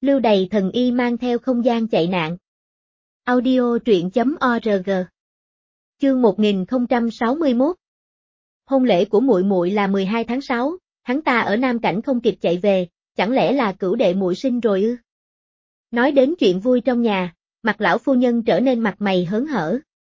Lưu Đày thần y mang theo không gian chạy nạn. Audio truyện.org. Chương 1061. Hôn lễ của muội muội là 12 tháng 6, hắn ta ở Nam Cảnh không kịp chạy về, chẳng lẽ là cửu đệ muội sinh rồi ư? Nói đến chuyện vui trong nhà, mặt lão phu nhân trở nên mặt mày hớn hở.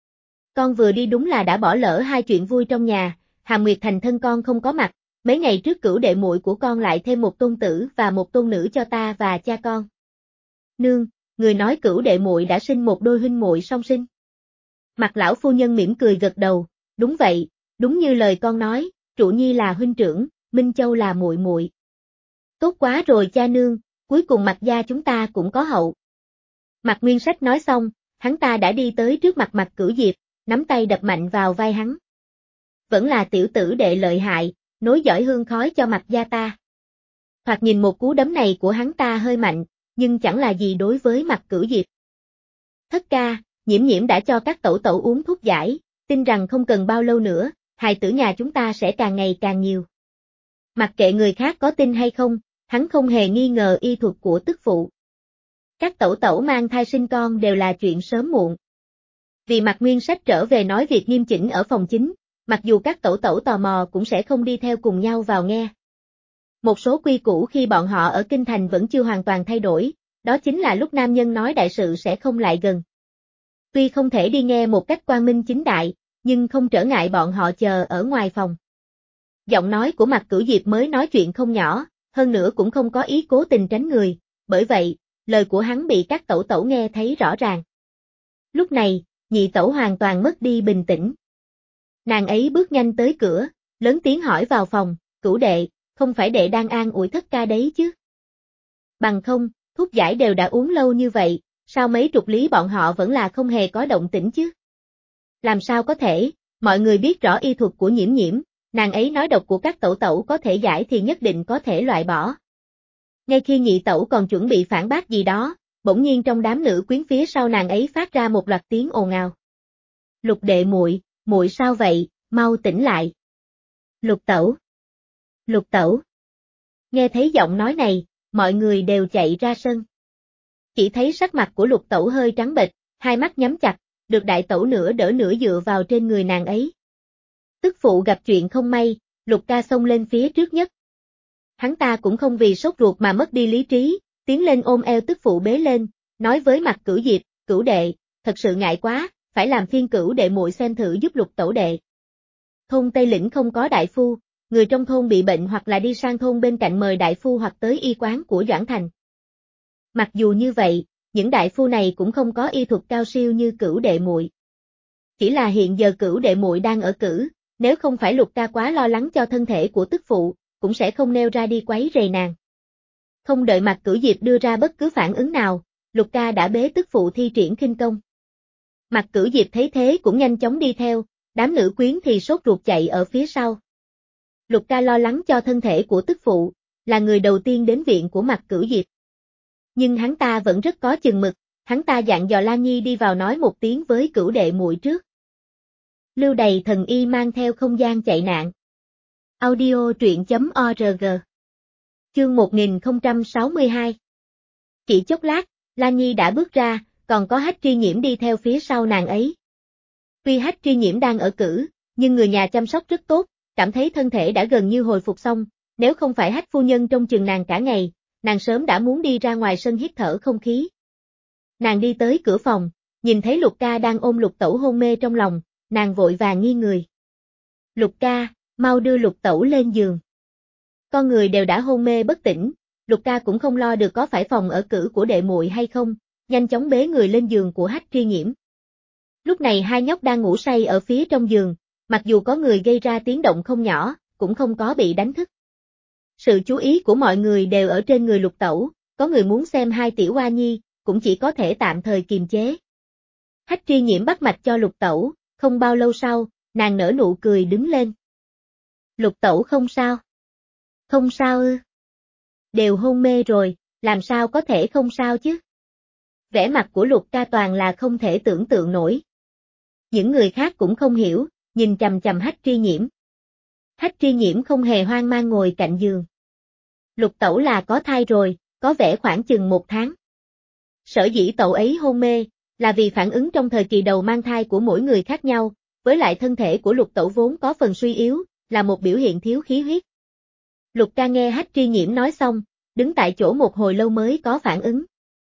Con vừa đi đúng là đã bỏ lỡ hai chuyện vui trong nhà, Hàm Nguyệt thành thân con không có mặt, mấy ngày trước cửu đệ muội của con lại thêm một tôn tử và một tôn nữ cho ta và cha con. Nương, người nói cửu đệ muội đã sinh một đôi huynh muội song sinh. Mặt lão phu nhân mỉm cười gật đầu, đúng vậy, đúng như lời con nói, Trụ Nhi là huynh trưởng, Minh Châu là muội muội. Tốt quá rồi cha nương, cuối cùng Mạc gia chúng ta cũng có hậu. Mạc Nguyên Sách nói xong, hắn ta đã đi tới trước mặt Mạc Cửu Diệp, nắm tay đập mạnh vào vai hắn. Vẫn là tiểu tử đệ lợi hại, nối dõi hương khói cho Mạc gia ta. Thoạt nhìn một cú đấm này của hắn ta hơi mạnh, nhưng chẳng là gì đối với Mạc Cửu Diệp. Thất ca, Nhiễm Nhiễm đã cho các tẩu tẩu uống thuốc giải, tin rằng không cần bao lâu nữa, hài tử nhà chúng ta sẽ càng ngày càng nhiều. Mặc kệ người khác có tin hay không, hắn không hề nghi ngờ y thuật của tức phụ. Các tẩu tẩu mang thai sinh con đều là chuyện sớm muộn. Vì Mạc Nguyên Sách trở về nói việc nghiêm chỉnh ở phòng chính, mặc dù các tẩu tẩu tò mò cũng sẽ không đi theo cùng nhau vào nghe. Một số quy củ khi bọn họ ở Kinh Thành vẫn chưa hoàn toàn thay đổi, đó chính là lúc nam nhân nói đại sự sẽ không lại gần. Tuy không thể đi nghe một cách quang minh chính đại, nhưng không trở ngại bọn họ chờ ở ngoài phòng. Giọng nói của Mạc Cửu Diệp mới nói chuyện không nhỏ, hơn nữa cũng không có ý cố tình tránh người, bởi vậy, lời của hắn bị các tẩu tẩu nghe thấy rõ ràng. Lúc này, nhị tẩu hoàn toàn mất đi bình tĩnh. Nàng ấy bước nhanh tới cửa, lớn tiếng hỏi vào phòng, Cửu đệ, không phải đệ đang an ủi thất ca đấy chứ? Bằng không, thuốc giải đều đã uống lâu như vậy, sao mấy chục lý bọn họ vẫn là không hề có động tĩnh chứ? Làm sao có thể, mọi người biết rõ y thuật của Nhiễm Nhiễm, nàng ấy nói độc của các tẩu tẩu có thể giải thì nhất định có thể loại bỏ. Ngay khi nhị tẩu còn chuẩn bị phản bác gì đó, bỗng nhiên trong đám nữ quyến phía sau nàng ấy phát ra một loạt tiếng ồn ào. Lục đệ muội, muội sao vậy, mau tỉnh lại. Lục tẩu. Lục tẩu. Nghe thấy giọng nói này, mọi người đều chạy ra sân. Chỉ thấy sắc mặt của lục tẩu hơi trắng bệch, hai mắt nhắm chặt, được đại tẩu nửa đỡ nửa dựa vào trên người nàng ấy. Tức phụ gặp chuyện không may, Lục ca xông lên phía trước nhất. Hắn ta cũng không vì sốt ruột mà mất đi lý trí, tiến lên ôm eo tức phụ bế lên, nói với Mạc Cửu Diệp, Cửu đệ, thật sự ngại quá, phải làm phiên Cửu đệ muội xem thử giúp Lục tẩu đệ. Thôn Tây Lĩnh không có đại phu, người trong thôn bị bệnh hoặc là đi sang thôn bên cạnh mời đại phu hoặc tới y quán của Doãn Thành. Mặc dù như vậy, những đại phu này cũng không có y thuật cao siêu như Cửu đệ muội. Chỉ là hiện giờ Cửu đệ muội đang ở cử, nếu không phải Lục ca quá lo lắng cho thân thể của tức phụ, cũng sẽ không nêu ra đi quấy rầy nàng. Không đợi Mạc Cửu Diệp đưa ra bất cứ phản ứng nào, Lục ca đã bế tức phụ thi triển khinh công. Mạc Cửu Diệp thấy thế cũng nhanh chóng đi theo, đám nữ quyến thì sốt ruột chạy ở phía sau. Lục ca lo lắng cho thân thể của tức phụ, là người đầu tiên đến viện của Mạc Cửu Diệp. Nhưng hắn ta vẫn rất có chừng mực, hắn ta dặn dò Lan Nhi đi vào nói một tiếng với Cửu đệ muội trước. Lưu Đày thần y mang theo không gian chạy nạn. Audio truyện.org. Chương 1062. Chỉ chốc lát, Lan Nhi đã bước ra, còn có Hách Tri Nhiễm đi theo phía sau nàng ấy. Tuy Hách Tri Nhiễm đang ở cử, nhưng người nhà chăm sóc rất tốt, cảm thấy thân thể đã gần như hồi phục xong, nếu không phải Hách phu nhân trông chừng nàng cả ngày, nàng sớm đã muốn đi ra ngoài sân hít thở không khí. Nàng đi tới cửa phòng, nhìn thấy Lục ca đang ôm Lục tẩu hôn mê trong lòng, nàng vội vàng nghiêng người. Lục ca, mau đưa Lục tẩu lên giường. Con người đều đã hôn mê bất tỉnh, Lục ca cũng không lo được có phải phòng ở cử của đệ muội hay không, nhanh chóng bế người lên giường của Hách Tri Nhiễm. Lúc này hai nhóc đang ngủ say ở phía trong giường, mặc dù có người gây ra tiếng động không nhỏ, cũng không có bị đánh thức. Sự chú ý của mọi người đều ở trên người Lục tẩu, có người muốn xem hai tiểu hoa nhi, cũng chỉ có thể tạm thời kiềm chế. Hách Tri Nhiễm bắt mạch cho Lục tẩu, không bao lâu sau, nàng nở nụ cười đứng lên. Lục tẩu không sao. Không sao ư? Đều hôn mê rồi, làm sao có thể không sao chứ? Vẻ mặt của Lục ca toàn là không thể tưởng tượng nổi. Những người khác cũng không hiểu, nhìn chằm chằm Hách Tri Nhiễm. Hách Tri Nhiễm không hề hoang mang ngồi cạnh giường. Lục tẩu là có thai rồi, có vẻ khoảng chừng 1 tháng. Sở dĩ cậu ấy hôn mê, là vì phản ứng trong thời kỳ đầu mang thai của mỗi người khác nhau, với lại thân thể của Lục Tẩu vốn có phần suy yếu, là một biểu hiện thiếu khí huyết. Lục ca nghe Hách Tri Nhiễm nói xong, đứng tại chỗ một hồi lâu mới có phản ứng.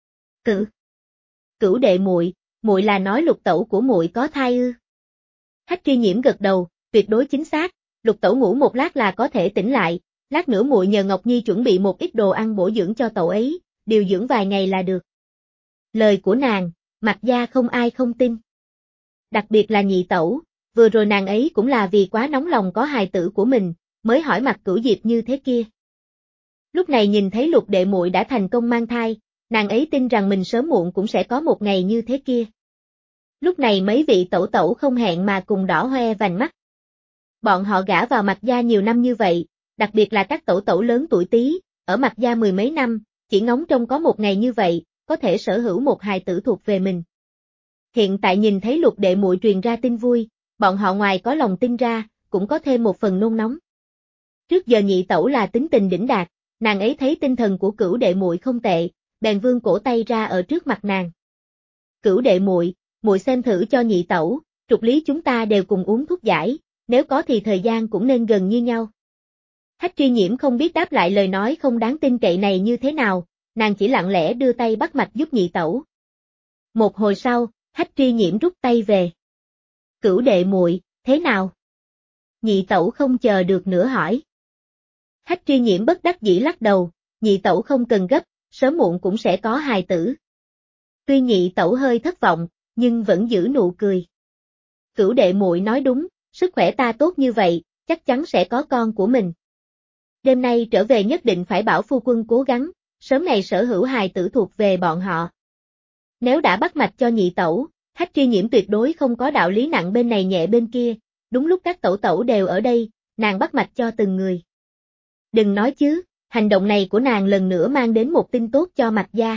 Cửu đệ muội, muội là nói Lục Tẩu của muội có thai ư? Hách Tri Nhiễm gật đầu, tuyệt đối chính xác, Lục Tẩu ngủ một lát là có thể tỉnh lại, lát nữa muội nhờ Ngọc Nhi chuẩn bị một ít đồ ăn bổ dưỡng cho Tẩu ấy, điều dưỡng vài ngày là được. Lời của nàng, Mạc gia không ai không tin. Đặc biệt là nhị tẩu, vừa rồi nàng ấy cũng là vì quá nóng lòng có hài tử của mình, mới hỏi Mạc Cửu Diệp như thế kia. Lúc này nhìn thấy Lục đệ muội đã thành công mang thai, nàng ấy tin rằng mình sớm muộn cũng sẽ có một ngày như thế kia. Lúc này mấy vị tẩu tẩu không hẹn mà cùng đỏ hoe vành mắt. Bọn họ gả vào Mạc gia nhiều năm như vậy, đặc biệt là các tẩu tẩu lớn tuổi tí, ở Mạc gia 10 mấy năm, chỉ ngóng trông có một ngày như vậy, có thể sở hữu một hài tử thuộc về mình. Hiện tại nhìn thấy Lục đệ muội truyền ra tin vui, bọn họ ngoài có lòng tin ra, cũng có thêm một phần nôn nóng. Trước giờ nhị tẩu là tính tình đỉnh đạt, nàng ấy thấy tinh thần của Cửu đệ muội không tệ, bèn vươn cổ tay ra ở trước mặt nàng. Cửu đệ muội, muội xem thử cho nhị tẩu, trục lý chúng ta đều cùng uống thuốc giải, nếu có thì thời gian cũng nên gần như nhau. Hách Tri Nhiễm không biết đáp lại lời nói không đáng tin cậy này như thế nào, nàng chỉ lặng lẽ đưa tay bắt mạch giúp nhị tẩu. Một hồi sau, Hách Tri Nhiễm rút tay về. Cửu đệ muội, thế nào? Nhị tẩu không chờ được nữa hỏi. Hách Tri Nhiễm bất đắc dĩ lắc đầu, nhị tẩu không cần gấp, sớm muộn cũng sẽ có hài tử. Tuy nhị tẩu hơi thất vọng, nhưng vẫn giữ nụ cười. Cửu đệ muội nói đúng, sức khỏe ta tốt như vậy, chắc chắn sẽ có con của mình. Đêm nay trở về nhất định phải bảo phu quân cố gắng, sớm ngày sở hữu hài tử thuộc về bọn họ. Nếu đã bắt mạch cho nhị tẩu, Hách Tri Nhiễm tuyệt đối không có đạo lý nặng bên này nhẹ bên kia, đúng lúc các tẩu tẩu đều ở đây, nàng bắt mạch cho từng người. Đừng nói chứ, hành động này của nàng lần nữa mang đến một tin tốt cho Mạc gia.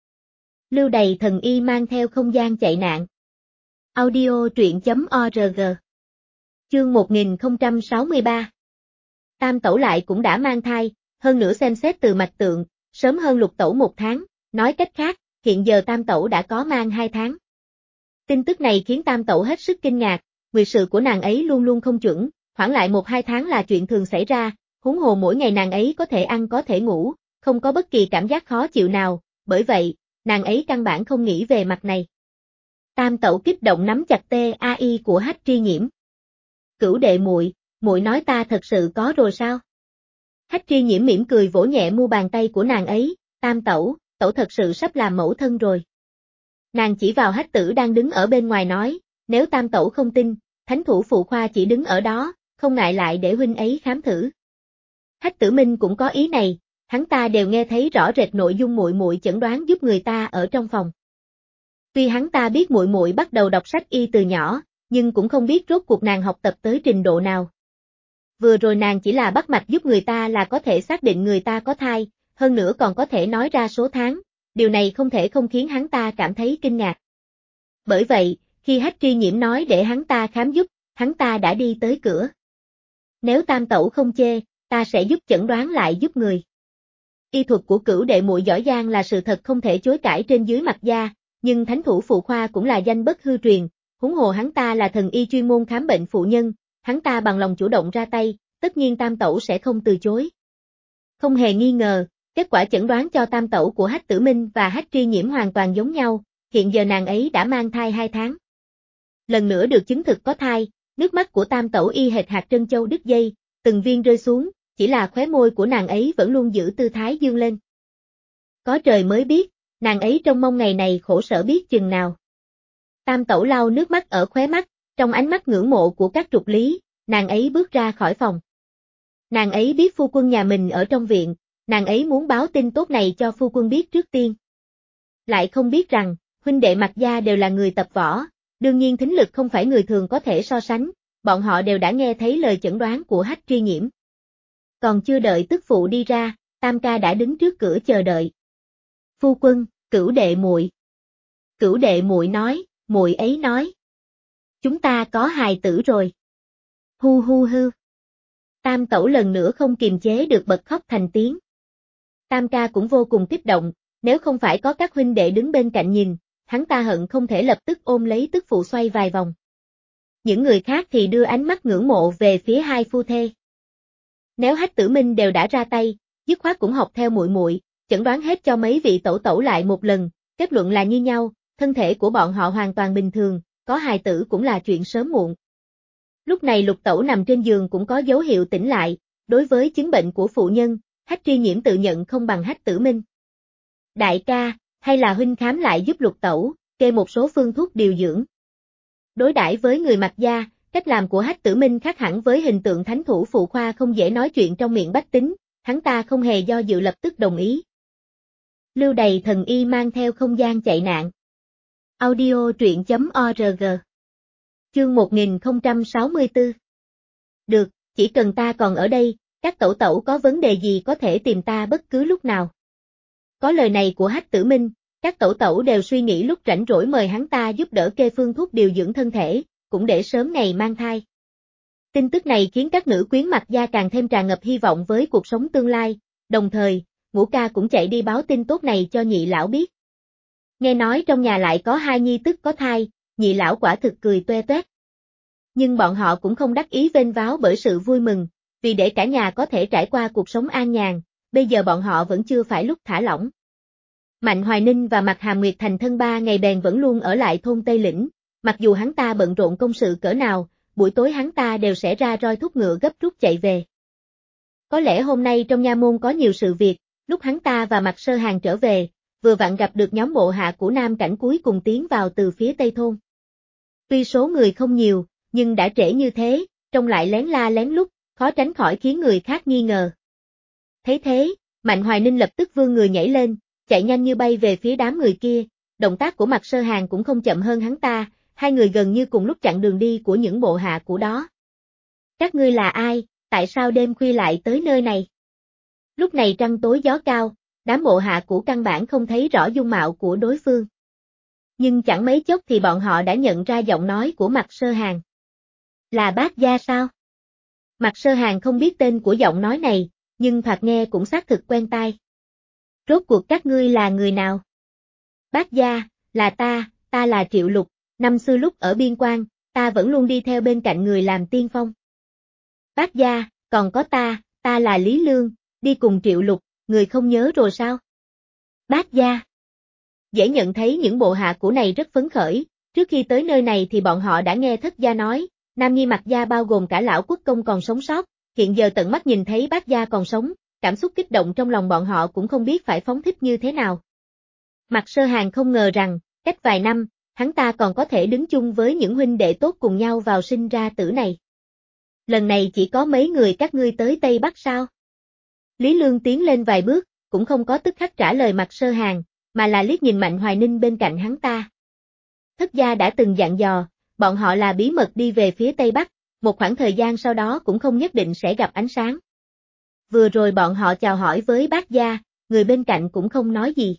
Lưu Đầy Thần Y mang theo không gian chạy nạn. Audio truyện.org. Chương 1063. Tam tẩu lại cũng đã mang thai, hơn nữa xem xét từ mạch tượng, sớm hơn Lục tẩu 1 tháng, nói cách khác, hiện giờ tam tẩu đã có mang 2 tháng. Tin tức này khiến tam tẩu hết sức kinh ngạc, nguyệt sự của nàng ấy luôn luôn không chuẩn, hoãn lại 1-2 tháng là chuyện thường xảy ra, huống hồ mỗi ngày nàng ấy có thể ăn có thể ngủ, không có bất kỳ cảm giác khó chịu nào, bởi vậy, nàng ấy căn bản không nghĩ về mặt này. Tam tẩu kích động nắm chặt tai của Hách Tri Nhiễm. Cửu đệ muội, muội nói ta thật sự có rồi sao? Hách Tri Nhiễm mỉm cười vỗ nhẹ mu bàn tay của nàng ấy, tam tẩu, tẩu thật sự sắp làm mẫu thân rồi. Nàng chỉ vào Hách Tử đang đứng ở bên ngoài nói, nếu tam tẩu không tin, thánh thủ phụ khoa chỉ đứng ở đó, không ngại lại để huynh ấy khám thử. Hách Tử Minh cũng có ý này, hắn ta đều nghe thấy rõ rệt nội dung muội muội chẩn đoán giúp người ta ở trong phòng. Tuy hắn ta biết muội muội bắt đầu đọc sách y từ nhỏ, nhưng cũng không biết rốt cuộc nàng học tập tới trình độ nào. Vừa rồi nàng chỉ là bắt mạch giúp người ta là có thể xác định người ta có thai, hơn nữa còn có thể nói ra số tháng, điều này không thể không khiến hắn ta cảm thấy kinh ngạc. Bởi vậy, khi Hách Tri Nhiễm nói để hắn ta khám giúp, hắn ta đã đi tới cửa. Nếu tam tẩu không chê, ta sẽ giúp chẩn đoán lại giúp người. Y thuật của Cửu đệ muội giỏi giang là sự thật không thể chối cãi trên dưới Mạc gia, nhưng thánh thủ phụ khoa cũng là danh bất hư truyền, huống hồ hắn ta là thần y chuyên môn khám bệnh phụ nhân, hắn ta bằng lòng chủ động ra tay, tất nhiên tam tẩu sẽ không từ chối. Không hề nghi ngờ, kết quả chẩn đoán cho tam tẩu của Hách Tử Minh và Hách Tri Nhiễm hoàn toàn giống nhau, hiện giờ nàng ấy đã mang thai 2 tháng. Lần nữa được chứng thực có thai, nước mắt của tam tẩu y hệt hạt trân châu đứt dây, từng viên rơi xuống, chỉ là khóe môi của nàng ấy vẫn luôn giữ tư thái dương lên. Có trời mới biết, nàng ấy trông mong ngày này khổ sở biết chừng nào. Tam tẩu lau nước mắt ở khóe mắt, trong ánh mắt ngưỡng mộ của các trục lý, nàng ấy bước ra khỏi phòng. Nàng ấy biết phu quân nhà mình ở trong viện, nàng ấy muốn báo tin tốt này cho phu quân biết trước tiên. Lại không biết rằng, huynh đệ Mạc gia đều là người tập võ, đương nhiên thính lực không phải người thường có thể so sánh, bọn họ đều đã nghe thấy lời chẩn đoán của Hách Tri Nhiễm. Còn chưa đợi tức phụ đi ra, tam ca đã đứng trước cửa chờ đợi. Phu quân, Cửu đệ muội. Cửu đệ muội nói, muội ấy nói. Chúng ta có hài tử rồi. Hu hu hư. Tam tẩu lần nữa không kiềm chế được bật khóc thành tiếng. Tam ca cũng vô cùng kích động, nếu không phải có các huynh đệ đứng bên cạnh nhìn, hắn ta hận không thể lập tức ôm lấy tức phụ xoay vài vòng. Những người khác thì đưa ánh mắt ngưỡng mộ về phía hai phu thê. Nếu Hách Tử Minh đều đã ra tay, dứt khoát cũng học theo muội muội, chẩn đoán hết cho mấy vị tẩu tẩu lại một lần, kết luận là như nhau, thân thể của bọn họ hoàn toàn bình thường, có hài tử cũng là chuyện sớm muộn. Lúc này Lục tẩu nằm trên giường cũng có dấu hiệu tỉnh lại, đối với chứng bệnh của phụ nhân, Hách Tri Nhiễm tự nhận không bằng Hách Tử Minh. Đại ca, hay là huynh khám lại giúp Lục tẩu, kê một số phương thuốc điều dưỡng. Đối đãi với người Mạc gia, cách làm của Hách Tử Minh khác hẳn với hình tượng thánh thủ phụ khoa không dễ nói chuyện trong miệng bách tính, hắn ta không hề do dự lập tức đồng ý. Lưu Đầy thần y mang theo không gian chạy nạn. Audio truyện.org. Chương 1064. Được, chỉ cần ta còn ở đây, các tẩu tẩu có vấn đề gì có thể tìm ta bất cứ lúc nào. Có lời này của Hách Tử Minh, các tẩu tẩu đều suy nghĩ lúc rảnh rỗi mời hắn ta giúp đỡ kê phương thuốc điều dưỡng thân thể, cũng để sớm ngày mang thai. Tin tức này khiến các nữ quyến Mạc gia càng thêm tràn ngập hy vọng với cuộc sống tương lai, đồng thời, Ngũ ca cũng chạy đi báo tin tốt này cho nhị lão biết. Nghe nói trong nhà lại có hai nhi tức có thai, nhị lão quả thực cười toe toét. Nhưng bọn họ cũng không đắc ý vênh váo bởi sự vui mừng, vì để cả nhà có thể trải qua cuộc sống an nhàn, bây giờ bọn họ vẫn chưa phải lúc thả lỏng. Mạnh Hoài Ninh và Mạc Hàm Nguyệt thành thân 3 ngày bèn vẫn luôn ở lại thôn Tây Lĩnh, mặc dù hắn ta bận rộn công sự cỡ nào, buổi tối hắn ta đều sẽ ra roi thúc ngựa gấp rút chạy về. Có lẽ hôm nay trong nha môn có nhiều sự việc, lúc hắn ta và Mạc Sơ Hàng trở về, vừa vặn gặp được nhóm bộ hạ của Nam Cảnh cuối cùng tiến vào từ phía Tây thôn. Tuy số người không nhiều, nhưng đã trễ như thế, trông lại lén la lén lút, khó tránh khỏi khiến người khác nghi ngờ. Thấy thế, Mạnh Hoài Ninh lập tức vươn người nhảy lên, chạy nhanh như bay về phía đám người kia, động tác của Mạc Sơ Hàng cũng không chậm hơn hắn ta, hai người gần như cùng lúc chặn đường đi của những bộ hạ của đó. Các ngươi là ai, tại sao đêm khuya lại tới nơi này? Lúc này trăng tối gió cao, đám bộ hạ của căn bản không thấy rõ dung mạo của đối phương. Nhưng chẳng mấy chốc thì bọn họ đã nhận ra giọng nói của Mạc Sơ Hàng. Là Bác gia sao? Mạc Sơ Hàng không biết tên của giọng nói này, nhưng thoạt nghe cũng xác thực quen tai. Rốt cuộc các ngươi là người nào? Bác gia, là ta là Triệu Lục, năm xưa lúc ở biên quan, ta vẫn luôn đi theo bên cạnh người làm tiên phong. Bác gia, còn có ta là Lý Lương, đi cùng Triệu Lục, người không nhớ rồi sao? Bác gia. Dễ nhận thấy những bộ hạ của này rất phấn khởi, trước khi tới nơi này thì bọn họ đã nghe thất gia nói, nam nhi Mạc gia bao gồm cả lão quốc công còn sống sót, hiện giờ tận mắt nhìn thấy bác gia còn sống, cảm xúc kích động trong lòng bọn họ cũng không biết phải phóng thích như thế nào. Mạc Sơ Hàng không ngờ rằng, cách vài năm, hắn ta còn có thể đứng chung với những huynh đệ tốt cùng nhau vào sinh ra tử này. Lần này chỉ có mấy người các ngươi tới Tây Bắc sao? Lý Lương tiến lên vài bước, cũng không có tức khắc trả lời Mạc Sơ Hàng, mà là liếc nhìn Mạnh Hoài Ninh bên cạnh hắn ta. Thất gia đã từng dặn dò, bọn họ là bí mật đi về phía Tây Bắc, một khoảng thời gian sau đó cũng không nhất định sẽ gặp ánh sáng. Vừa rồi bọn họ chào hỏi với bác gia, người bên cạnh cũng không nói gì.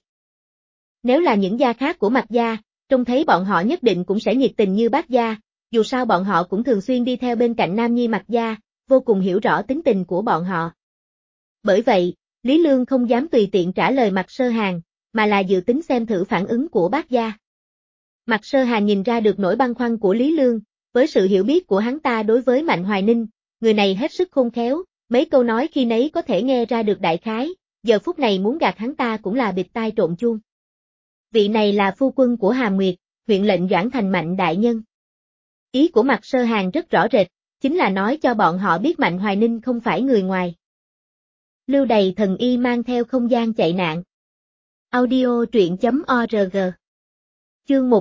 Nếu là những gia khác của Mạc gia, trông thấy bọn họ nhất định cũng sẽ nhiệt tình như bác gia, dù sao bọn họ cũng thường xuyên đi theo bên cạnh nam nhi Mạc gia, vô cùng hiểu rõ tính tình của bọn họ. Bởi vậy, Lý Lương không dám tùy tiện trả lời Mạc Sơ Hàng, mà là dự tính xem thử phản ứng của bác gia. Mạc Sơ Hàng nhìn ra được nỗi băn khoăn của Lý Lương, với sự hiểu biết của hắn ta đối với Mạnh Hoài Ninh, người này hết sức khôn khéo, mấy câu nói khi nấy có thể nghe ra được đại khái, giờ phút này muốn gạt hắn ta cũng là bịt tai trộn chuông. Vị này là phu quân của Hàm Nguyệt, huyện lệnh Doãn Thành Mạnh đại nhân. Ý của Mạc Sơ Hàng rất rõ rệt, chính là nói cho bọn họ biết Mạnh Hoài Ninh không phải người ngoài. Lưu Đầy thần y mang theo không gian chạy nạn. Audio truyện.org. Chương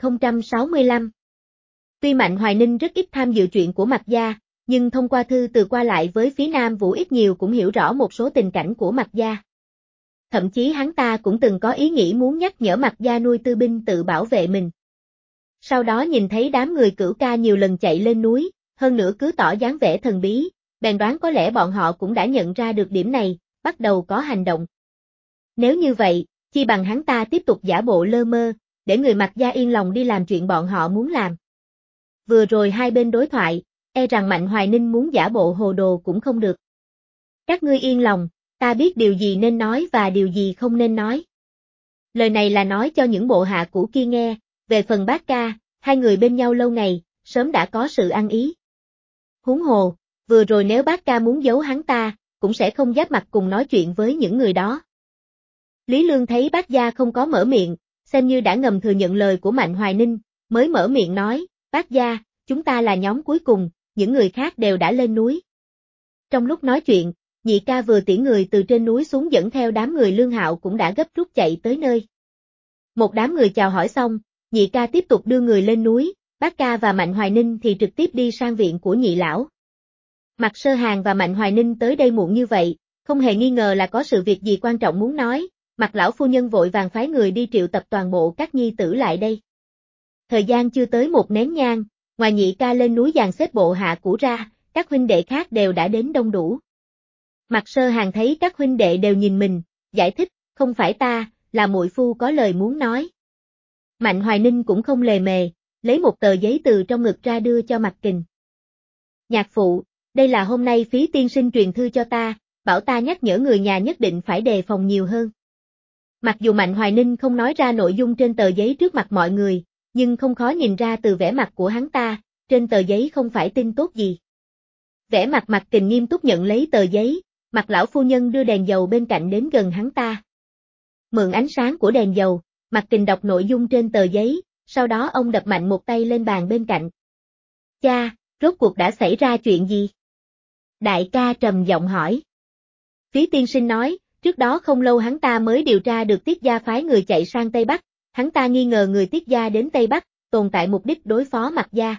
1065. Tuy Mạnh Hoài Ninh rất ít tham dự chuyện của Mạc gia, nhưng thông qua thư từ qua lại với phía Nam Vũ ít nhiều cũng hiểu rõ một số tình cảnh của Mạc gia. Thậm chí hắn ta cũng từng có ý nghĩ muốn nhắc nhở Mạc gia nuôi tư binh tự bảo vệ mình. Sau đó nhìn thấy đám người Cửu Ca nhiều lần chạy lên núi, hơn nữa cứ tỏ dáng vẻ thần bí, bèn đoán có lẽ bọn họ cũng đã nhận ra được điểm này, bắt đầu có hành động. Nếu như vậy, chi bằng hắn ta tiếp tục giả bộ lơ mơ, để người Mạc gia yên lòng đi làm chuyện bọn họ muốn làm. Vừa rồi hai bên đối thoại, e rằng Mạnh Hoài Ninh muốn giả bộ hồ đồ cũng không được. Các ngươi yên lòng, ta biết điều gì nên nói và điều gì không nên nói. Lời này là nói cho những bộ hạ cũ kia nghe, về phần Bác Ca, hai người bên nhau lâu ngày, sớm đã có sự ăn ý. Huống hồ, vừa rồi nếu Bác Ca muốn giấu hắn ta, cũng sẽ không giáp mặt cùng nói chuyện với những người đó. Lý Lương thấy Bác Gia không có mở miệng, xem như đã ngầm thừa nhận lời của Mạnh Hoài Ninh, mới mở miệng nói, Bác Gia, chúng ta là nhóm cuối cùng, những người khác đều đã lên núi. Trong lúc nói chuyện, Nhị Ca vừa tiễn người từ trên núi xuống dẫn theo đám người Lương Hạo cũng đã gấp rút chạy tới nơi. Một đám người chào hỏi xong, Nhị Ca tiếp tục đưa người lên núi, Bác Ca và Mạnh Hoài Ninh thì trực tiếp đi sang viện của Nhị Lão. Mạc Sơ Hàn và Mạnh Hoài Ninh tới đây muộn như vậy, không hề nghi ngờ là có sự việc gì quan trọng muốn nói, Mạc lão phu nhân vội vàng phái người đi triệu tập toàn bộ các nhi tử lại đây. Thời gian chưa tới một nén nhang, ngoài Nhị Ca lên núi dàn xếp bộ hạ cũ ra, các huynh đệ khác đều đã đến đông đủ. Mạc Sơ Hàn thấy các huynh đệ đều nhìn mình, giải thích, không phải ta, là muội phu có lời muốn nói. Mạnh Hoài Ninh cũng không lề mề, lấy một tờ giấy từ trong ngực ra đưa cho Mạc Kình. Nhạc phụ, đây là hôm nay Phí tiên sinh truyền thư cho ta, bảo ta nhắc nhở người nhà nhất định phải đề phòng nhiều hơn. Mặc dù Mạnh Hoài Ninh không nói ra nội dung trên tờ giấy trước mặt mọi người, nhưng không khó nhìn ra từ vẻ mặt của hắn ta, trên tờ giấy không phải tin tốt gì. Vẻ mặt Mạc Kình nghiêm túc nhận lấy tờ giấy, Mạc lão phu nhân đưa đèn dầu bên cạnh đến gần hắn ta. Mượn ánh sáng của đèn dầu, Mạc Kình đọc nội dung trên tờ giấy, sau đó ông đập mạnh một tay lên bàn bên cạnh. Cha, rốt cuộc đã xảy ra chuyện gì? Đại ca trầm giọng hỏi. Phí tiên sinh nói, trước đó không lâu hắn ta mới điều tra được Tiết gia phái người chạy sang Tây Bắc, hắn ta nghi ngờ người Tiết gia đến Tây Bắc, tồn tại mục đích đối phó Mạc gia.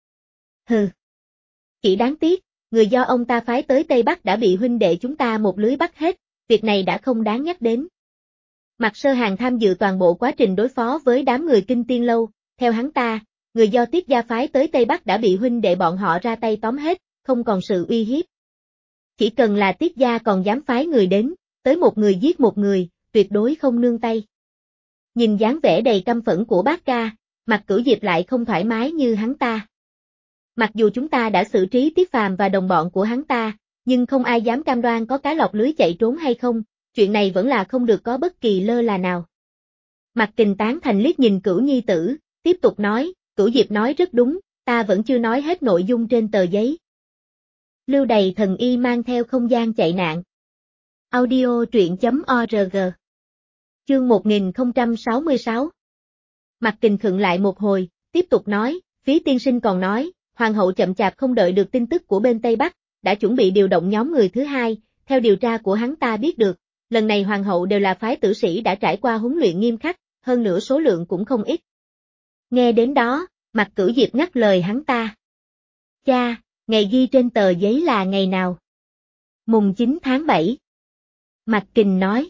Hừ. Chỉ đáng tiếc, người do ông ta phái tới Tây Bắc đã bị huynh đệ chúng ta một lưới bắt hết, việc này đã không đáng nhắc đến. Mạc Sơ Hàn tham dự toàn bộ quá trình đối phó với đám người Kinh Tiên Lâu, theo hắn ta, người do Tiết gia phái tới Tây Bắc đã bị huynh đệ bọn họ ra tay tóm hết, không còn sự uy hiếp. Chỉ cần là Tiết gia còn dám phái người đến, tới một người giết một người, tuyệt đối không nương tay. Nhìn dáng vẻ đầy căm phẫn của Bác Ca, Mạc Cửu Diệp lại không thoải mái như hắn ta. Mặc dù chúng ta đã xử trí Tiết Phàm và đồng bọn của hắn ta, nhưng không ai dám cam đoan có cá lọt lưới chạy trốn hay không, chuyện này vẫn là không được có bất kỳ lơ là nào. Mạc Kình tán thành liếc nhìn Cửu nhi tử, tiếp tục nói, Cửu Diệp nói rất đúng, ta vẫn chưa nói hết nội dung trên tờ giấy. Lưu Đầy thần y mang theo không gian chạy nạn. Audio truyện.org. Chương 1066. Mạc Kình khựng lại một hồi, tiếp tục nói, Phí tiên sinh còn nói, Hoàng hậu chậm chạp không đợi được tin tức của bên Tây Bắc, đã chuẩn bị điều động nhóm người thứ hai, theo điều tra của hắn ta biết được, lần này Hoàng hậu đều là phái tử sĩ đã trải qua huấn luyện nghiêm khắc, hơn nữa số lượng cũng không ít. Nghe đến đó, Mạc Cửu Diệp ngắt lời hắn ta. Cha, ngày ghi trên tờ giấy là ngày nào? Mùng 9 tháng 7. Mạc Kình nói.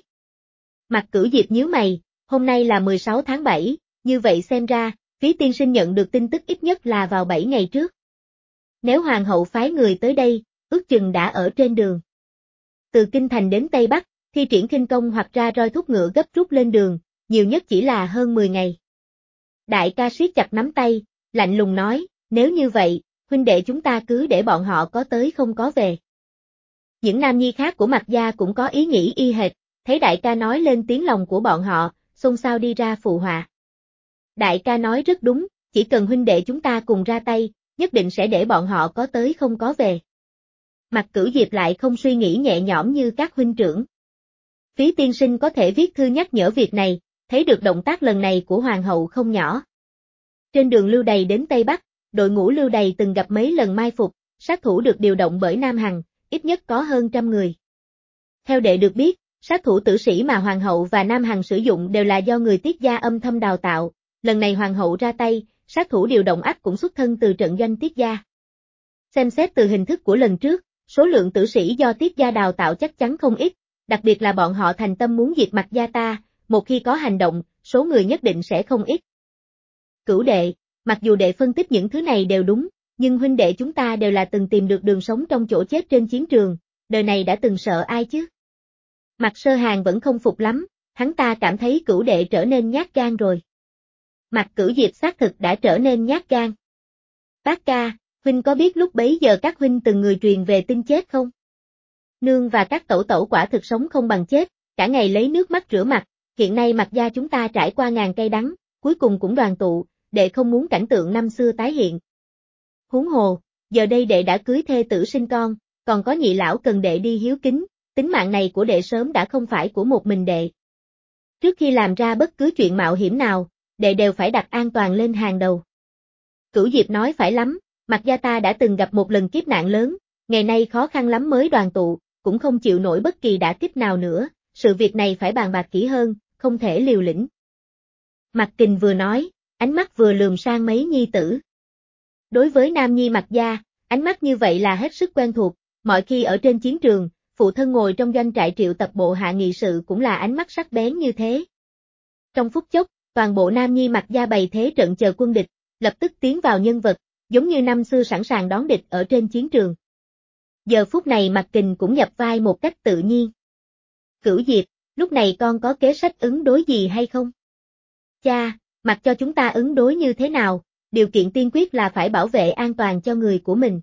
Mạc Cửu Diệp nhíu mày, hôm nay là 16 tháng 7, như vậy xem ra, Phí tiên sinh nhận được tin tức ít nhất là vào 7 ngày trước. Nếu Hoàng hậu phái người tới đây, ước chừng đã ở trên đường. Từ Kinh Thành đến Tây Bắc, thi triển khinh công hoặc ra roi thúc ngựa gấp rút lên đường, nhiều nhất chỉ là hơn 10 ngày. Đại ca siết chặt nắm tay, lạnh lùng nói, nếu như vậy, huynh đệ chúng ta cứ để bọn họ có tới không có về. Những nam nhi khác của Mạc gia cũng có ý nghĩ y hệt, thấy đại ca nói lên tiếng lòng của bọn họ, xôn xao đi ra phụ họa. Đại ca nói rất đúng, chỉ cần huynh đệ chúng ta cùng ra tay, nhất định sẽ để bọn họ có tới không có về. Mạc Cửu Diệp lại không suy nghĩ nhẹ nhõm như các huynh trưởng. Phí tiên sinh có thể viết thư nhắc nhở việc này, thấy được động tác lần này của Hoàng hậu không nhỏ. Trên đường Lưu Đầy đến Tây Bắc, đội ngũ Lưu Đầy từng gặp mấy lần mai phục, sát thủ được điều động bởi Nam Hằng, ít nhất có hơn 100 người. Theo đệ được biết, sát thủ tử sĩ mà Hoàng hậu và Nam Hằng sử dụng đều là do người Tiết gia âm thầm đào tạo, lần này Hoàng hậu ra tay, sát thủ điều động ắt cũng xuất thân từ trận doanh Tiết gia. Xem xét từ hình thức của lần trước, số lượng tử sĩ do Tiết gia đào tạo chắc chắn không ít, đặc biệt là bọn họ thành tâm muốn diệt Mạc gia ta, một khi có hành động, số người nhất định sẽ không ít. Cửu đệ, mặc dù đệ phân tích những thứ này đều đúng, nhưng huynh đệ chúng ta đều là từng tìm được đường sống trong chỗ chết trên chiến trường, đời này đã từng sợ ai chứ? Mạc Sơ Hàn vẫn không phục lắm, hắn ta cảm thấy Cửu đệ trở nên nhát gan rồi. Mạc Cửu Diệp xác thực đã trở nên nhát gan. Bác ca, huynh có biết lúc bấy giờ các huynh từng người truyền về tin chết không? Nương và các tẩu tẩu quả thực sống không bằng chết, cả ngày lấy nước mắt rửa mặt, hiện nay Mạc gia chúng ta trải qua ngàn cay đắng, cuối cùng cũng đoàn tụ, đệ không muốn cảnh tượng năm xưa tái hiện. Huống hồ, giờ đây đệ đã cưới thê tử sinh con, còn có nhị lão cần đệ đi hiếu kính, tính mạng này của đệ sớm đã không phải của một mình đệ. Trước khi làm ra bất cứ chuyện mạo hiểm nào, đệ đều phải đặt an toàn lên hàng đầu. Cửu Diệp nói phải lắm, Mạc gia ta đã từng gặp một lần kiếp nạn lớn, ngày nay khó khăn lắm mới đoàn tụ, cũng không chịu nổi bất kỳ đả kích nào nữa, sự việc này phải bàn bạc kỹ hơn, không thể liều lĩnh. Mạc Kình vừa nói, ánh mắt vừa lườm sang mấy nhi tử. Đối với nam nhi Mạc gia, ánh mắt như vậy là hết sức quen thuộc, mọi khi ở trên chiến trường, phụ thân ngồi trong doanh trại triệu tập bộ hạ nghị sự cũng là ánh mắt sắc bén như thế. Trong phút chốc, toàn bộ nam nhi Mạc gia bày thế trận chờ quân địch, lập tức tiến vào nhân vật, giống như năm xưa sẵn sàng đón địch ở trên chiến trường. Giờ phút này Mạc Kình cũng nhập vai một cách tự nhiên. Cửu Diệp, lúc này con có kế sách ứng đối gì hay không? Cha, mặc cho chúng ta ứng đối như thế nào, điều kiện tiên quyết là phải bảo vệ an toàn cho người của mình.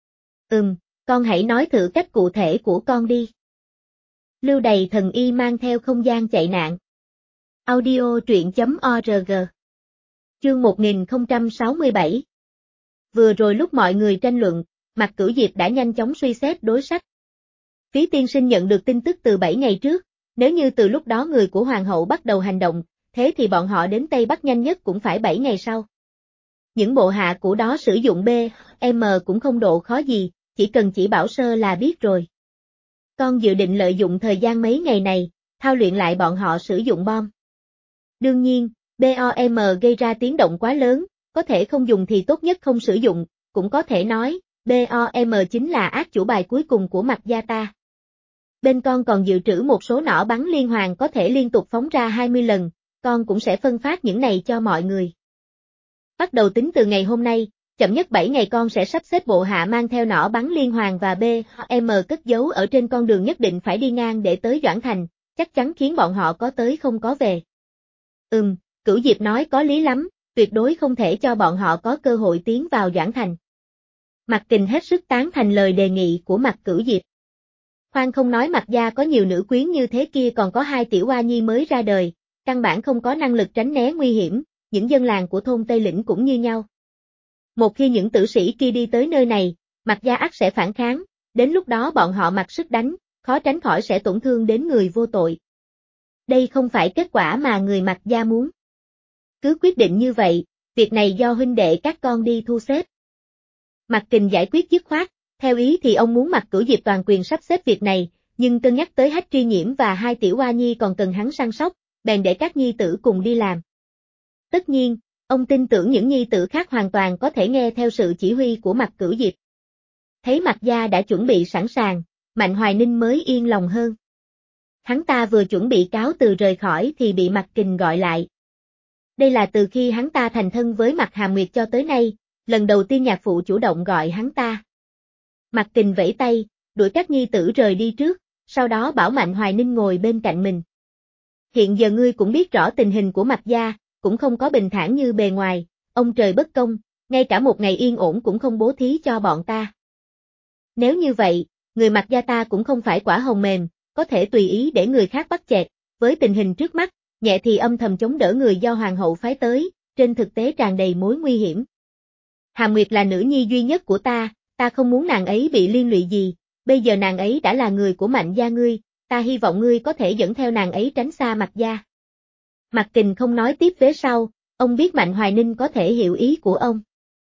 Con hãy nói thử cách cụ thể của con đi. Lưu Đầy Thần Y mang theo không gian chạy nạn. Audio truyện.org. Chương 1067. Vừa rồi lúc mọi người tranh luận, Mạc Cửu Diệp đã nhanh chóng suy xét đối sách. Phí tiên sinh nhận được tin tức từ 7 ngày trước, nếu như từ lúc đó người của Hoàng hậu bắt đầu hành động, thế thì bọn họ đến Tây Bắc nhanh nhất cũng phải 7 ngày sau. Những bộ hạ của đó sử dụng BM cũng không độ khó gì, chỉ cần chỉ bảo sơ là biết rồi. Con dự định lợi dụng thời gian mấy ngày này, thao luyện lại bọn họ sử dụng bom. Đương nhiên, BOM gây ra tiếng động quá lớn, có thể không dùng thì tốt nhất không sử dụng, cũng có thể nói, BOM chính là ác chủ bài cuối cùng của Mạc gia ta. Bên con còn dự trữ một số nỏ bắn liên hoàn có thể liên tục phóng ra 20 lần, con cũng sẽ phân phát những này cho mọi người. Bắt đầu tính từ ngày hôm nay, chậm nhất 7 ngày con sẽ sắp xếp bộ hạ mang theo nỏ bắn liên hoàn và BM cất giấu ở trên con đường nhất định phải đi ngang để tới Doãn Thành, chắc chắn khiến bọn họ có tới không có về. Cửu Diệp nói có lý lắm, tuyệt đối không thể cho bọn họ có cơ hội tiến vào Doãn Thành. Mạc Kình hết sức tán thành lời đề nghị của Mạc Cửu Diệp. Khoan không nói Mạc gia có nhiều nữ quyến như thế kia còn có 2 tiểu oa nhi mới ra đời, căn bản không có năng lực tránh né nguy hiểm, những dân làng của thôn Tây Lĩnh cũng như nhau. Một khi những tử sĩ kia đi tới nơi này, Mạc gia ắt sẽ phản kháng, đến lúc đó bọn họ mặc sức đánh, khó tránh khỏi sẽ tổn thương đến người vô tội. Đây không phải kết quả mà người Mạc gia muốn. Cứ quyết định như vậy, việc này do huynh đệ các con đi thu xếp. Mạc Kình giải quyết dứt khoát, theo ý thì ông muốn Mạc Cửu Diệp toàn quyền sắp xếp việc này, nhưng cân nhắc tới Hách Tri Nhiễm và 2 tiểu oa nhi còn cần hắn săn sóc, bèn để các nhi tử cùng đi làm. Tất nhiên, ông tin tưởng những nhi tử khác hoàn toàn có thể nghe theo sự chỉ huy của Mạc Cửu Diệp. Thấy Mạc gia đã chuẩn bị sẵn sàng, Mạnh Hoài Ninh mới yên lòng hơn. Hắn ta vừa chuẩn bị cáo từ rời khỏi thì bị Mạc Kình gọi lại. Đây là từ khi hắn ta thành thân với Mạc Hàm Nguyệt cho tới nay, lần đầu tiên nhạc phụ chủ động gọi hắn ta. Mạc Kình vẫy tay, đuổi các nhi tử rời đi trước, sau đó bảo Mạnh Hoài Ninh ngồi bên cạnh mình. Hiện giờ ngươi cũng biết rõ tình hình của Mạc gia, cũng không có bình thản như bề ngoài, ông trời bất công, ngay cả một ngày yên ổn cũng không bố thí cho bọn ta. Nếu như vậy, người Mạc gia ta cũng không phải quả hồng mềm, có thể tùy ý để người khác bắt chẹt, với tình hình trước mắt, nhẹ thì âm thầm chống đỡ người do hoàng hậu phái tới, trên thực tế tràn đầy mối nguy hiểm. Hàm Nguyệt là nữ nhi duy nhất của ta không muốn nàng ấy bị liên lụy gì, bây giờ nàng ấy đã là người của Mạnh gia ngươi, ta hy vọng ngươi có thể dẫn theo nàng ấy tránh xa Mạc gia. Mạc Kình không nói tiếp vế sau, ông biết Mạnh Hoài Ninh có thể hiểu ý của ông.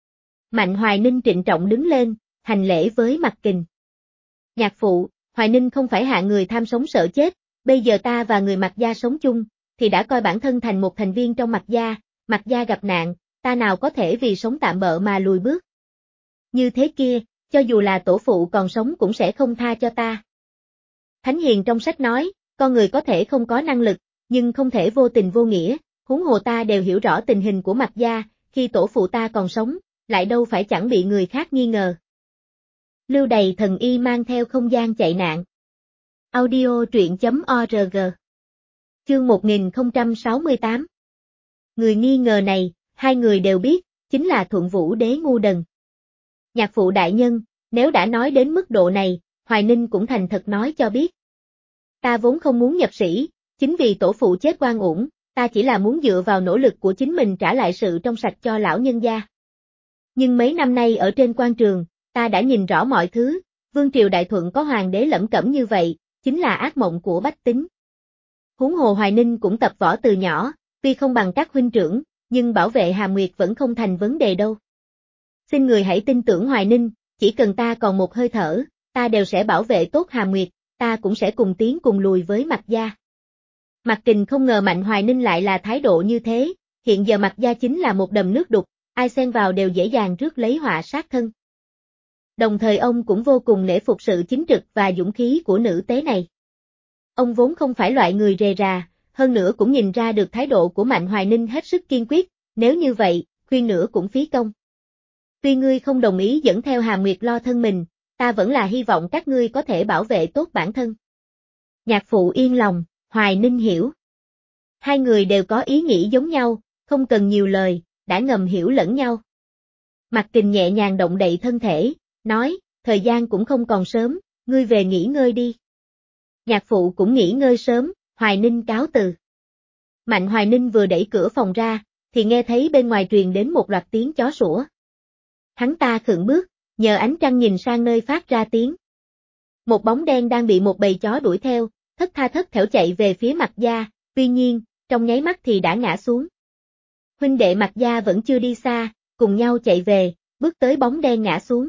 Mạnh Hoài Ninh trịnh trọng đứng lên, hành lễ với Mạc Kình. Nhạc phụ, Hoài Ninh không phải hạ người tham sống sợ chết, bây giờ ta và người Mạc gia sống chung, thì đã coi bản thân thành một thành viên trong Mạc gia gặp nạn, ta nào có thể vì sống tạm bợ mà lùi bước. Như thế kia, cho dù là tổ phụ còn sống cũng sẽ không tha cho ta. Thánh Hiền trong sách nói, con người có thể không có năng lực, nhưng không thể vô tình vô nghĩa, huống hồ ta đều hiểu rõ tình hình của Mạc gia, khi tổ phụ ta còn sống, lại đâu phải chẳng bị người khác nghi ngờ. Lưu Đầy Thần Y mang theo không gian chạy nạn. Audio truyện.org. Chương 1068. Người nghi ngờ này, 2 người đều biết, chính là Thuận Vũ Đế ngu đần. Nhạc phụ đại nhân, nếu đã nói đến mức độ này, Hoài Ninh cũng thành thật nói cho biết. Ta vốn không muốn nhập sĩ, chính vì tổ phụ chết oan uổng, ta chỉ là muốn dựa vào nỗ lực của chính mình trả lại sự trong sạch cho lão nhân gia. Nhưng mấy năm nay ở trên quan trường, ta đã nhìn rõ mọi thứ, vương triều đại thuận có hoàng đế lẩm cẩm như vậy, chính là ác mộng của bách tính. Huống hồ Hoài Ninh cũng tập võ từ nhỏ, tuy không bằng các huynh trưởng, nhưng bảo vệ Hàm Nguyệt vẫn không thành vấn đề đâu. Xin người hãy tin tưởng Hoài Ninh, chỉ cần ta còn một hơi thở, ta đều sẽ bảo vệ tốt Hàm Nguyệt, ta cũng sẽ cùng tiến cùng lùi với Mạc gia. Mạc Kình không ngờ Mạnh Hoài Ninh lại là thái độ như thế, hiện giờ Mạc gia chính là một đầm nước đục, ai xen vào đều dễ dàng rước lấy họa sát thân. Đồng thời ông cũng vô cùng nể phục sự chính trực và dũng khí của nữ tế này. Ông vốn không phải loại người rề rà, hơn nữa cũng nhìn ra được thái độ của Mạnh Hoài Ninh hết sức kiên quyết, nếu như vậy, khuyên nữa cũng phí công. Tuy ngươi không đồng ý dẫn theo Hàm Nguyệt lo thân mình, ta vẫn là hy vọng các ngươi có thể bảo vệ tốt bản thân. Nhạc phụ yên lòng, Hoài Ninh hiểu. Hai người đều có ý nghĩ giống nhau, không cần nhiều lời, đã ngầm hiểu lẫn nhau. Mạc Kình nhẹ nhàng động đậy thân thể, nói, thời gian cũng không còn sớm, ngươi về nghỉ ngơi đi. Nhạc phụ cũng nghỉ ngơi sớm, Hoài Ninh cáo từ. Mạnh Hoài Ninh vừa đẩy cửa phòng ra, thì nghe thấy bên ngoài truyền đến một loạt tiếng chó sủa. Hắn ta khựng bước, nhờ ánh trăng nhìn sang nơi phát ra tiếng. Một bóng đen đang bị một bầy chó đuổi theo, thất tha thất thểu chạy về phía Mạc gia, tuy nhiên, trong nháy mắt thì đã ngã xuống. Huynh đệ Mạc gia vẫn chưa đi xa, cùng nhau chạy về, bước tới bóng đen ngã xuống.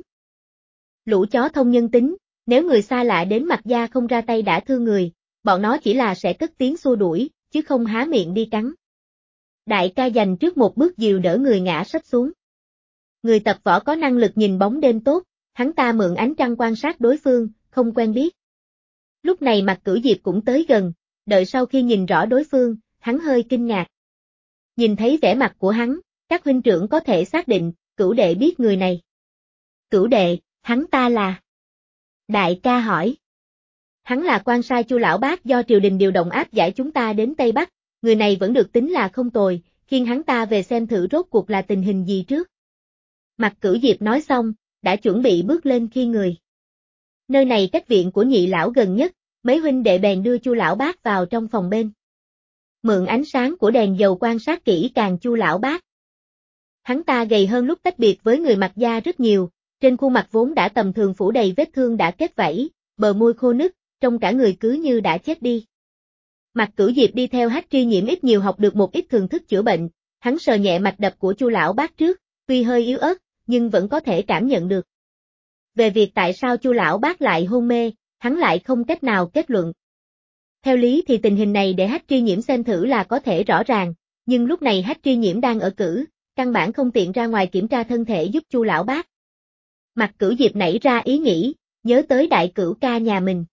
Lũ chó thông nhân tính, nếu người xa lạ đến Mạc gia không ra tay đã thương người, bọn nó chỉ là sẽ cất tiếng xua đuổi, chứ không há miệng đi cắn. Đại ca dành trước một bước dìu đỡ người ngã sắp xuống. Người tập võ có năng lực nhìn bóng đêm tốt, hắn ta mượn ánh trăng quan sát đối phương, không quen biết. Lúc này Mạc Cửu Diệp cũng tới gần, đợi sau khi nhìn rõ đối phương, hắn hơi kinh ngạc. Nhìn thấy vẻ mặt của hắn, các huynh trưởng có thể xác định, Cửu đệ biết người này. Cửu đệ, hắn ta là... Đại ca hỏi. Hắn là quan sai Chu lão bác do triều đình điều động áp giải chúng ta đến Tây Bắc, người này vẫn được tính là không tồi, khiêng hắn ta về xem thử rốt cuộc là tình hình gì trước. Mạc Cửu Diệp nói xong, đã chuẩn bị bước lên khiêng người. Nơi này cách viện của nhị lão gần nhất, mấy huynh đệ bèn đưa Chu lão bác vào trong phòng bên. Mượn ánh sáng của đèn dầu quan sát kỹ càng Chu lão bác. Hắn ta gầy hơn lúc tách biệt với người Mạc gia rất nhiều, trên khuôn mặt vốn đã tầm thường phủ đầy vết thương đã kết vảy, bờ môi khô nứt, trông cả người cứ như đã chết đi. Mạc Cửu Diệp đi theo Hách Tri Nhiễm ít nhiều học được một ít thường thức chữa bệnh, hắn sờ nhẹ mạch đập của Chu lão bác trước, tuy hơi yếu ớt, nhưng vẫn có thể cảm nhận được. Về việc tại sao Chu lão bác lại hôn mê, hắn lại không cách nào kết luận. Theo lý thì tình hình này để Hách Tri Nhiễm xem thử là có thể rõ ràng, nhưng lúc này Hách Tri Nhiễm đang ở cử, căn bản không tiện ra ngoài kiểm tra thân thể giúp Chu lão bác. Mạc Cửu Diệp nảy ra ý nghĩ, nhớ tới đại cửu ca nhà mình.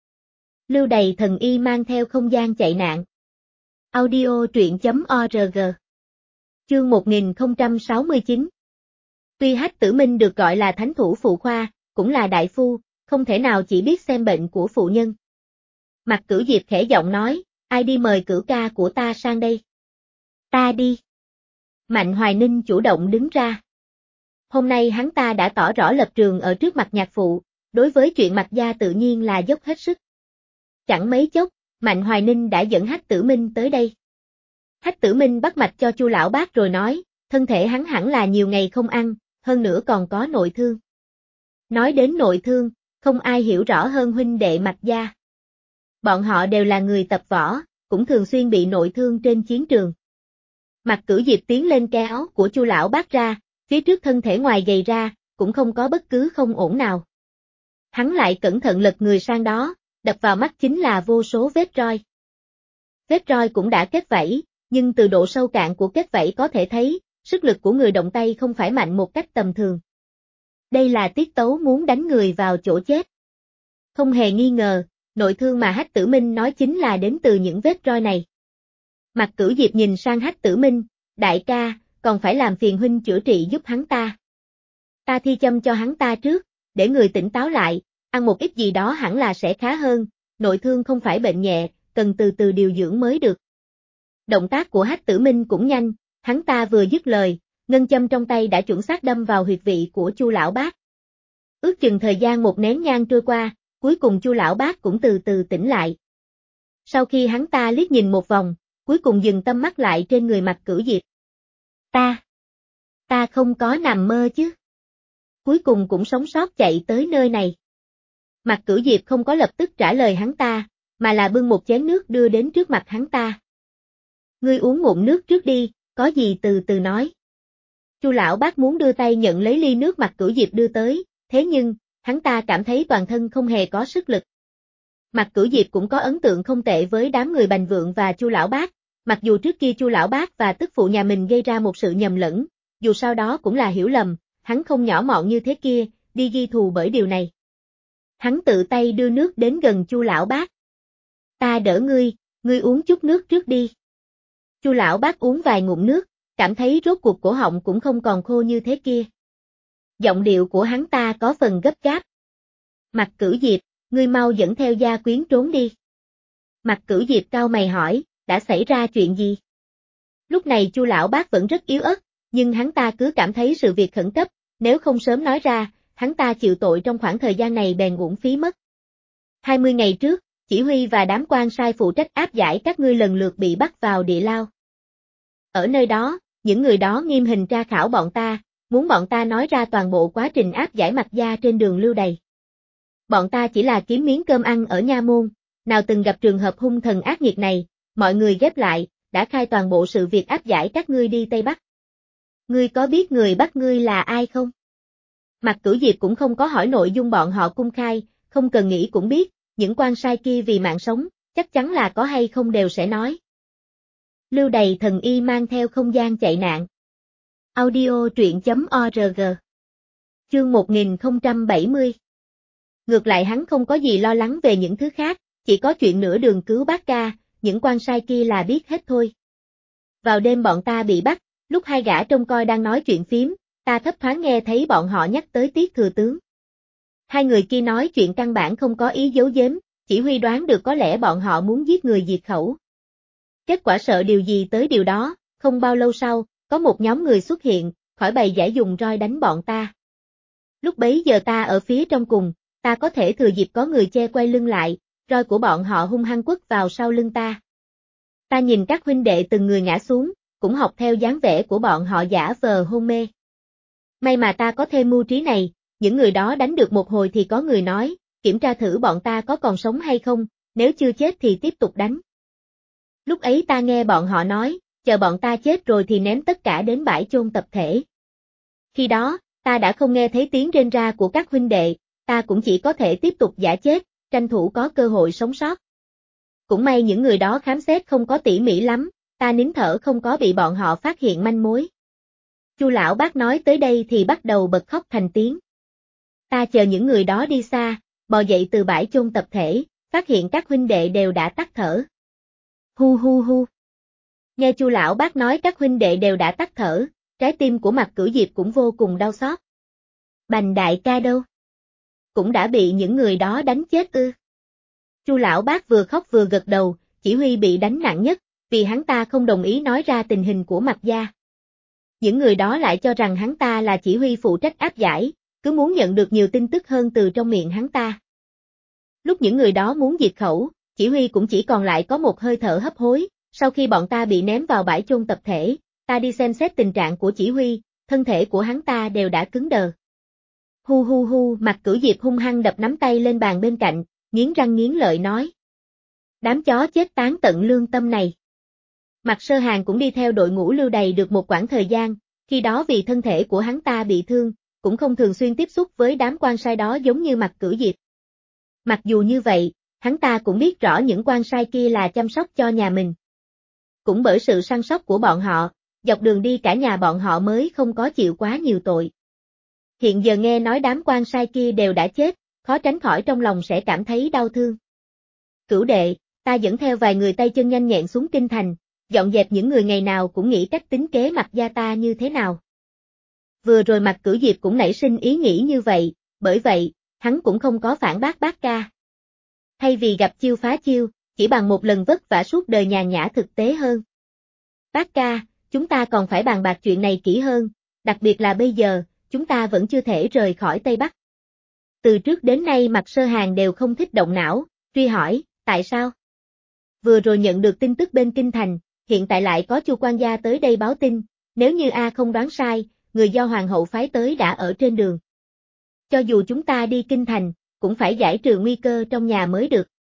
Lưu Đầy thần y mang theo không gian chạy nạn. Audio truyện.org. Chương 1069. Tuy Hách Tử Minh được gọi là thánh thủ phụ khoa, cũng là đại phu, không thể nào chỉ biết xem bệnh của phụ nhân. Mạc Cửu Diệp khẽ giọng nói, ai đi mời cửu ca của ta sang đây? Ta đi. Mạnh Hoài Ninh chủ động đứng ra. Hôm nay hắn ta đã tỏ rõ lập trường ở trước mặt nhạc phụ, đối với chuyện Mạc gia tự nhiên là dốc hết sức. Chẳng mấy chốc, Mạnh Hoài Ninh đã dẫn Hách Tử Minh tới đây. Hách Tử Minh bắt mạch cho Chu lão bác rồi nói, thân thể hắn hẳn là nhiều ngày không ăn, hơn nữa còn có nội thương. Nói đến nội thương, không ai hiểu rõ hơn huynh đệ Mạc gia. Bọn họ đều là người tập võ, cũng thường xuyên bị nội thương trên chiến trường. Mạc Cửu Diệp tiến lên kéo của Chu lão bác ra, phía trước thân thể ngoài gầy ra, cũng không có bất cứ không ổn nào. Hắn lại cẩn thận lật người sang đó, đập vào mắt chính là vô số vết roi. Vết roi cũng đã kết vảy, nhưng từ độ sâu cạn của kết vảy có thể thấy, sức lực của người động tay không phải mạnh một cách tầm thường. Đây là tiết tấu muốn đánh người vào chỗ chết. Không hề nghi ngờ, nội thương mà Hách Tử Minh nói chính là đến từ những vết roi này. Mạc Cửu Diệp nhìn sang Hách Tử Minh, đại ca, còn phải làm phiền huynh chữa trị giúp hắn ta. Ta thi châm cho hắn ta trước, để người tỉnh táo lại, ăn một ít gì đó hẳn là sẽ khá hơn, nội thương không phải bệnh nhẹ, cần từ từ điều dưỡng mới được. Động tác của Hách Tử Minh cũng nhanh, hắn ta vừa dứt lời, ngân châm trong tay đã chuẩn xác đâm vào huyệt vị của Chu lão bác. Ước chừng thời gian một nén nhang trôi qua, cuối cùng Chu lão bác cũng từ từ tỉnh lại. Sau khi hắn ta liếc nhìn một vòng, cuối cùng dừng tâm mắt lại trên người Mạc Cửu Diệp. Ta không có nằm mơ chứ. Cuối cùng cũng sống sót chạy tới nơi này. Mạc Cửu Diệp không có lập tức trả lời hắn ta, mà là bưng một chén nước đưa đến trước mặt hắn ta. Ngươi uống ngụm nước trước đi, có gì từ từ nói. Chu lão bác muốn đưa tay nhận lấy ly nước Mạc Cửu Diệp đưa tới, thế nhưng, hắn ta cảm thấy toàn thân không hề có sức lực. Mạc Cửu Diệp cũng có ấn tượng không tệ với đám người Bành Vượng và Chu lão bác, mặc dù trước kia Chu lão bác và tức phụ nhà mình gây ra một sự nhầm lẫn, dù sau đó cũng là hiểu lầm, hắn không nhỏ mọn như thế kia, đi ghi thù bởi điều này. Hắn tự tay đưa nước đến gần Chu lão bác. Ta đỡ ngươi uống chút nước trước đi. Chu lão bác uống vài ngụm nước, cảm thấy rốt cuộc cổ họng cũng không còn khô như thế kia. Giọng điệu của hắn ta có phần gấp gáp. Mạc Cửu Diệp, ngươi mau dẫn theo gia quyến trốn đi. Mạc Cửu Diệp cau mày hỏi, đã xảy ra chuyện gì? Lúc này Chu lão bác vẫn rất yếu ớt, nhưng hắn ta cứ cảm thấy sự việc khẩn cấp, nếu không sớm nói ra, hắn ta chịu tội trong khoảng thời gian này bèn uổng phí mất. 20 ngày trước, chỉ huy và đám quan sai phụ trách áp giải các ngươi lần lượt bị bắt vào địa lao. Ở nơi đó, những người đó nghiêm hình tra khảo bọn ta, muốn bọn ta nói ra toàn bộ quá trình áp giải Mạc gia trên đường lưu đày. Bọn ta chỉ là kiếm miếng cơm ăn ở nha môn, nào từng gặp trường hợp hung thần ác nghiệt này, mọi người ghép lại, đã khai toàn bộ sự việc áp giải các ngươi đi Tây Bắc. Ngươi có biết người bắt ngươi là ai không? Mạc Cửu Diệp cũng không có hỏi nội dung bọn họ cung khai, không cần nghĩ cũng biết, những quan sai kia vì mạng sống, chắc chắn là có hay không đều sẽ nói. Lưu đày thần y mang theo không gian chạy nạn. Audio truyện.org. Chương 1070. Ngược lại hắn không có gì lo lắng về những thứ khác, chỉ có chuyện nửa đường cứu bác ca, những quan sai kia là biết hết thôi. Vào đêm bọn ta bị bắt, lúc hai gã trông coi đang nói chuyện phím, ta thấp thoáng nghe thấy bọn họ nhắc tới Tiết thừa tướng. Hai người kia nói chuyện căn bản không có ý giấu giếm, chỉ huy đoán được có lẽ bọn họ muốn giết người diệt khẩu. Kết quả sợ điều gì tới điều đó, không bao lâu sau, có một nhóm người xuất hiện, khỏi bày giải dùng roi đánh bọn ta. Lúc bấy giờ ta ở phía trong cùng, ta có thể thừa dịp có người che quay lưng lại, roi của bọn họ hung hăng quất vào sau lưng ta. Ta nhìn các huynh đệ từng người ngã xuống, cũng học theo dáng vẻ của bọn họ giả vờ hôn mê. May mà ta có thêm mưu trí này, những người đó đánh được một hồi thì có người nói, kiểm tra thử bọn ta có còn sống hay không, nếu chưa chết thì tiếp tục đánh. Lúc ấy ta nghe bọn họ nói, chờ bọn ta chết rồi thì ném tất cả đến bãi chôn tập thể. Khi đó, ta đã không nghe thấy tiếng rên ra của các huynh đệ, ta cũng chỉ có thể tiếp tục giả chết, tranh thủ có cơ hội sống sót. Cũng may những người đó khám xét không có tỉ mỉ lắm, ta nín thở không có bị bọn họ phát hiện manh mối. Chu lão bác nói tới đây thì bắt đầu bật khóc thành tiếng. Ta chờ những người đó đi xa, bò dậy từ bãi chôn tập thể, phát hiện các huynh đệ đều đã tắt thở. Hu hu hu. Nghe Chu lão bác nói các huynh đệ đều đã tắt thở, trái tim của Mạc Cửu Diệp cũng vô cùng đau xót. Bành đại ca đâu? Cũng đã bị những người đó đánh chết ư? Chu lão bác vừa khóc vừa gật đầu, chỉ huy bị đánh nặng nhất, vì hắn ta không đồng ý nói ra tình hình của Mạc gia. Những người đó lại cho rằng hắn ta là chỉ huy phụ trách áp giải, cứ muốn nhận được nhiều tin tức hơn từ trong miệng hắn ta. Lúc những người đó muốn diệt khẩu, chỉ huy cũng chỉ còn lại có một hơi thở hấp hối, sau khi bọn ta bị ném vào bãi chôn tập thể, ta đi xem xét tình trạng của chỉ huy, thân thể của hắn ta đều đã cứng đờ. Hu hu hu, Mạc Cửu Diệp hung hăng đập nắm tay lên bàn bên cạnh, nghiến răng nghiến lợi nói. Đám chó chết tán tận lương tâm này. Mạc Sơ Hàn cũng đi theo đội ngũ lưu đày được một quãng thời gian, khi đó vì thân thể của hắn ta bị thương, cũng không thường xuyên tiếp xúc với đám quan sai đó giống như Mạc Cửu Diệp. Mặc dù như vậy, hắn ta cũng biết rõ những quan sai kia là chăm sóc cho nhà mình. Cũng bởi sự săn sóc của bọn họ, dọc đường đi cả nhà bọn họ mới không có chịu quá nhiều tội. Hiện giờ nghe nói đám quan sai kia đều đã chết, khó tránh khỏi trong lòng sẽ cảm thấy đau thương. Cửu đệ, ta dẫn theo vài người tay chân nhanh nhẹn xuống kinh thành, dọn dẹp những người ngày nào cũng nghĩ cách tính kế Mạc gia ta như thế nào. Vừa rồi Mạc Cửu Diệp cũng nảy sinh ý nghĩ như vậy, bởi vậy, hắn cũng không có phản bác bác ca. Thay vì gặp chiêu phá chiêu, chỉ bằng một lần vất vả suốt đời nhàn nhã thực tế hơn. Bác ca, chúng ta còn phải bàn bạc chuyện này kỹ hơn, đặc biệt là bây giờ, chúng ta vẫn chưa thể rời khỏi Tây Bắc. Từ trước đến nay Mạc Sơ Hàng đều không thích động não, truy hỏi, tại sao? Vừa rồi nhận được tin tức bên Kinh Thành, hiện tại lại có Chu quan gia tới đây báo tin, nếu như A không đoán sai, người do hoàng hậu phái tới đã ở trên đường. Cho dù chúng ta đi Kinh Thành, cũng phải giải trừ nguy cơ trong nhà mới được.